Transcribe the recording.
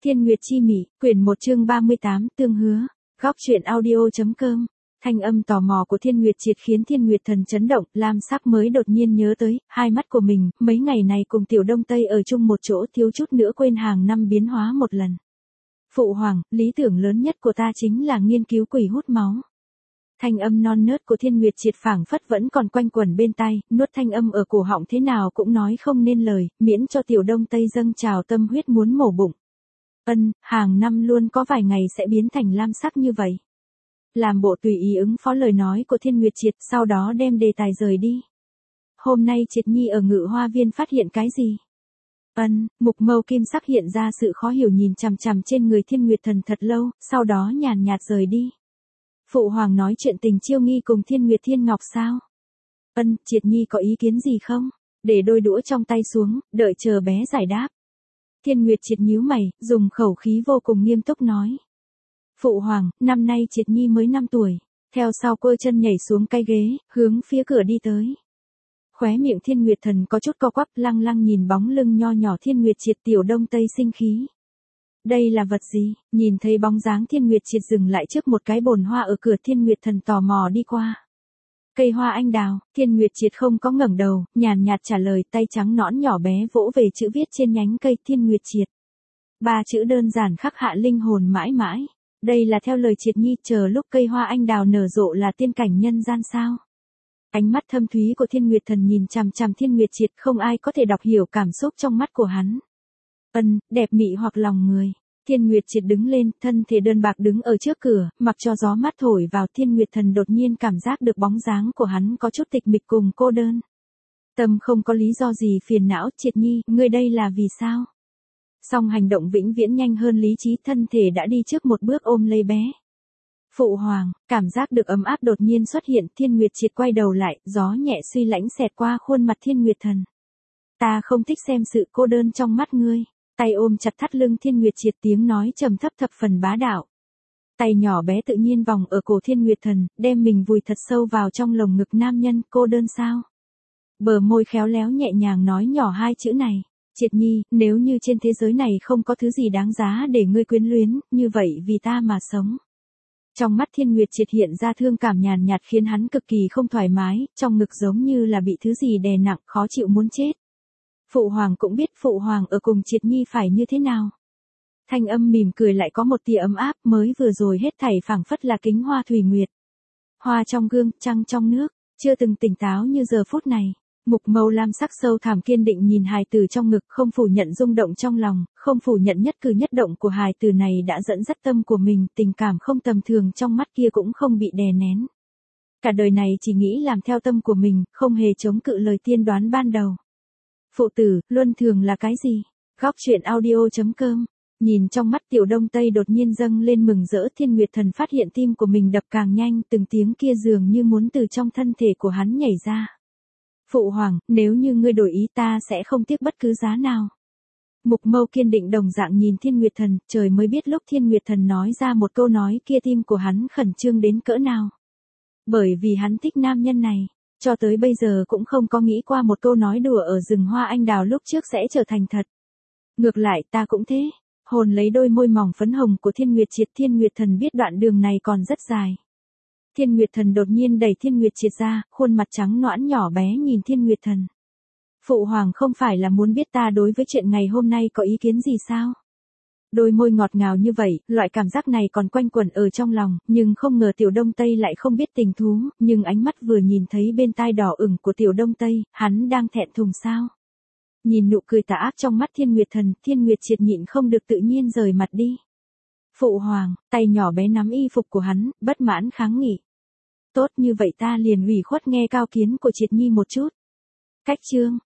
Thiên Nguyệt Chi Mị, quyển 1 chương 38, tương hứa. Góc truyện audio.com. Thanh âm tò mò của Thiên Nguyệt Triệt khiến Thiên Nguyệt Thần chấn động, Lam Sắc mới đột nhiên nhớ tới, hai mắt của mình, mấy ngày này cùng Tiểu Đông Tây ở chung một chỗ thiếu chút nữa quên hàng năm biến hóa một lần. Phụ hoàng, lý tưởng lớn nhất của ta chính là nghiên cứu quỷ hút máu. Thanh âm non nớt của Thiên Nguyệt Triệt phảng phất vẫn còn quanh quẩn bên tai, nuốt thanh âm ở cổ họng thế nào cũng nói không nên lời, miễn cho Tiểu Đông Tây dâng trào tâm huyết muốn mổ bụng. Hàng năm luôn có vài ngày sẽ biến thành lam sắc như vậy. Làm bộ tùy ý ứng phó lời nói của Thiên Nguyệt Triệt, sau đó đem đề tài rời đi. Hôm nay Triệt Nhi ở Ngự Hoa Viên phát hiện cái gì? Mục mâu kim sắc hiện ra sự khó hiểu nhìn chằm chằm trên người Thiên Nguyệt Thần thật lâu, sau đó nhàn nhạt rời đi. Phụ hoàng nói chuyện tình chiêu nghi cùng Thiên Nguyệt Thiên Ngọc sao? Triệt Nhi có ý kiến gì không? Để đôi đũa trong tay xuống, đợi chờ bé giải đáp. Thiên Nguyệt Triệt nhíu mày, dùng khẩu khí vô cùng nghiêm túc nói. Phụ hoàng, năm nay Triệt Nhi mới 5 tuổi. Theo sau cô chân nhảy xuống cái ghế, hướng phía cửa đi tới. Khóe miệng Thiên Nguyệt Thần có chút co quắp, lăng lăng nhìn bóng lưng nho nhỏ Thiên Nguyệt Triệt. Tiểu Đông Tây sinh khí. Đây là vật gì? Nhìn thấy bóng dáng Thiên Nguyệt Triệt dừng lại trước một cái bồn hoa ở cửa, Thiên Nguyệt Thần tò mò đi qua. Cây hoa anh đào. Thiên Nguyệt Triệt không có ngẩng đầu, nhàn nhạt trả lời, tay trắng nõn nhỏ bé vỗ về chữ viết trên nhánh cây. Thiên Nguyệt Triệt. 3 chữ đơn giản khắc hạ linh hồn mãi mãi. Đây là theo lời Triệt Nhi chờ lúc cây hoa anh đào nở rộ là tiên cảnh nhân gian sao? Ánh mắt thâm thúy của Thiên Nguyệt Thần nhìn chằm chằm Thiên Nguyệt Triệt, không ai có thể đọc hiểu cảm xúc trong mắt của hắn. Đẹp mị hoặc lòng người. Thiên Nguyệt Triệt đứng lên, thân thể đơn bạc đứng ở trước cửa, mặc cho gió mát thổi vào. Thiên Nguyệt Thần đột nhiên cảm giác được bóng dáng của hắn có chút tịch mịch cùng cô đơn. Tâm không có lý do gì phiền não. Triệt Nhi, ngươi đây là vì sao? Song hành động vĩnh viễn nhanh hơn lý trí, thân thể đã đi trước một bước ôm lấy bé. Phụ hoàng, cảm giác được ấm áp đột nhiên xuất hiện. Thiên Nguyệt Triệt quay đầu lại, gió nhẹ suy lãnh xẹt qua khuôn mặt Thiên Nguyệt Thần. Ta không thích xem sự cô đơn trong mắt ngươi. Tay ôm chặt thắt lưng Thiên Nguyệt Triệt, tiếng nói trầm thấp thập phần bá đạo. Tay nhỏ bé tự nhiên vòng ở cổ Thiên Nguyệt Thần, đem mình vùi thật sâu vào trong lồng ngực nam nhân. Cô đơn sao? Bờ môi khéo léo nhẹ nhàng nói nhỏ hai chữ này. Triệt Nhi, nếu như trên thế giới này không có thứ gì đáng giá để ngươi quyến luyến, như vậy vì ta mà sống. Trong mắt Thiên Nguyệt Triệt hiện ra thương cảm nhàn nhạt khiến hắn cực kỳ không thoải mái, trong ngực giống như là bị thứ gì đè nặng, khó chịu muốn chết. Phụ hoàng cũng biết phụ hoàng ở cùng Triệt Nhi phải như thế nào. Thanh âm mỉm cười lại có một tia ấm áp, mới vừa rồi hết thảy phảng phất là kính hoa thủy nguyệt. Hoa trong gương, trăng trong nước, chưa từng tỉnh táo như giờ phút này. Mục mâu lam sắc sâu thẳm kiên định nhìn hài tử trong ngực, không phủ nhận rung động trong lòng, không phủ nhận nhất cử nhất động của hài tử này đã dẫn dắt tâm của mình, tình cảm không tầm thường trong mắt kia cũng không bị đè nén. Cả đời này chỉ nghĩ làm theo tâm của mình, không hề chống cự lời tiên đoán ban đầu. Phụ tử, luân thường là cái gì? Góc truyện audio.com. Nhìn trong mắt Tiểu Đông Tây đột nhiên dâng lên mừng rỡ, Thiên Nguyệt Thần phát hiện tim của mình đập càng nhanh, từng tiếng kia dường như muốn từ trong thân thể của hắn nhảy ra. Phụ hoàng, nếu như ngươi đổi ý ta sẽ không tiếc bất cứ giá nào. Mục mâu kiên định đồng dạng nhìn Thiên Nguyệt Thần, trời mới biết lúc Thiên Nguyệt Thần nói ra một câu nói kia tim của hắn khẩn trương đến cỡ nào. Bởi vì hắn thích nam nhân này, cho tới bây giờ cũng không có nghĩ qua một câu nói đùa ở rừng hoa anh đào lúc trước sẽ trở thành thật. Ngược lại ta cũng thế, hồn lấy đôi môi mỏng phấn hồng của Thiên Nguyệt Triệt. Thiên Nguyệt Thần biết đoạn đường này còn rất dài. Thiên Nguyệt Thần đột nhiên đẩy Thiên Nguyệt Triệt ra, khuôn mặt trắng nõn nhỏ bé nhìn Thiên Nguyệt Thần. Phụ hoàng không phải là muốn biết ta đối với chuyện ngày hôm nay có ý kiến gì sao? Đôi môi ngọt ngào như vậy, loại cảm giác này còn quanh quẩn ở trong lòng, nhưng không ngờ Tiểu Đông Tây lại không biết tình thú, nhưng ánh mắt vừa nhìn thấy bên tai đỏ ửng của Tiểu Đông Tây, hắn đang thẹn thùng sao? Nhìn nụ cười tà ác trong mắt Thiên Nguyệt Thần, Thiên Nguyệt Triệt nhịn không được tự nhiên rời mặt đi. Phụ hoàng, tay nhỏ bé nắm y phục của hắn, bất mãn kháng nghị. Tốt như vậy ta liền ủy khuất nghe cao kiến của Triệt Nhi một chút. Cách chương,